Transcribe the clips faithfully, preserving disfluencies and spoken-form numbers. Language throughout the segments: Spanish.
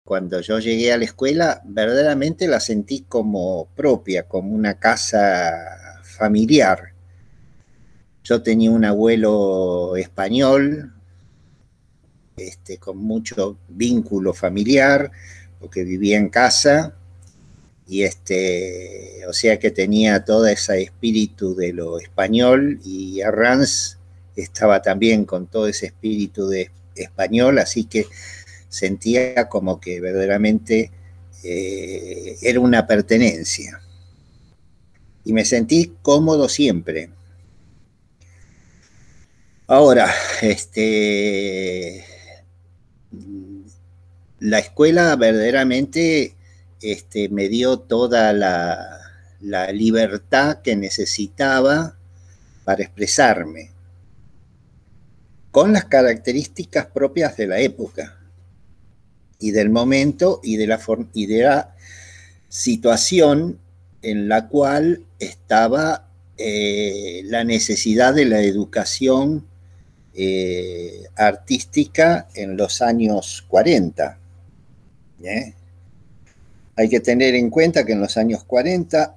cuando yo llegué a la escuela, verdaderamente la sentí como propia, como una casa familiar. Yo tenía un abuelo español, este, con mucho vínculo familiar, porque vivía en casa, y este, o sea que tenía todo ese espíritu de lo español, y Arranz estaba también con todo ese espíritu de español, así que sentía como que verdaderamente eh, era una pertenencia. Y me sentí cómodo siempre. Ahora, este, la escuela verdaderamente este, me dio toda la, la libertad que necesitaba para expresarme, con las características propias de la época y del momento y de la, y de la situación en la cual estaba eh, la necesidad de la educación eh, artística en los años cuarenta. ¿eh? Hay que tener en cuenta que en los años cuarenta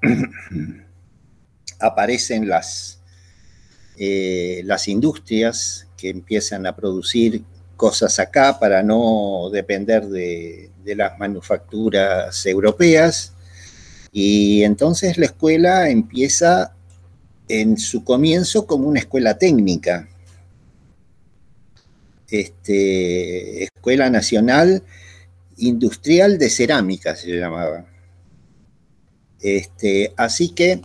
aparecen las, eh, las industrias que empiezan a producir cosas acá para no depender de, de las manufacturas europeas. Y entonces la escuela empieza en su comienzo como una escuela técnica. Este, Escuela Nacional Industrial de Cerámica se llamaba. Este, así que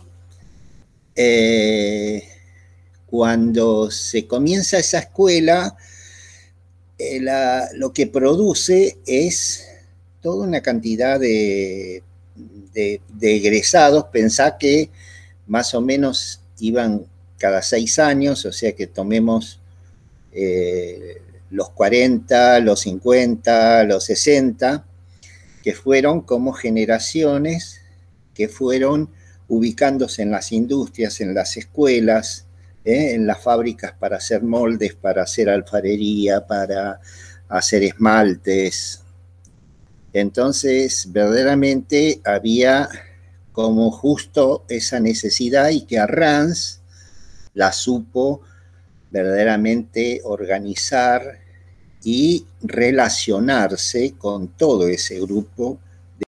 eh, cuando se comienza esa escuela, eh, la, lo que produce es toda una cantidad de, de, de egresados. Pensá que más o menos iban cada seis años, o sea que tomemos eh, los cuarenta, los cincuenta, los sesenta, que fueron como generaciones que fueron ubicándose en las industrias, en las escuelas, ¿eh? en las fábricas para hacer moldes, para hacer alfarería, para hacer esmaltes. Entonces, verdaderamente había como justo esa necesidad, y que Arranz la supo verdaderamente organizar y relacionarse con todo ese grupo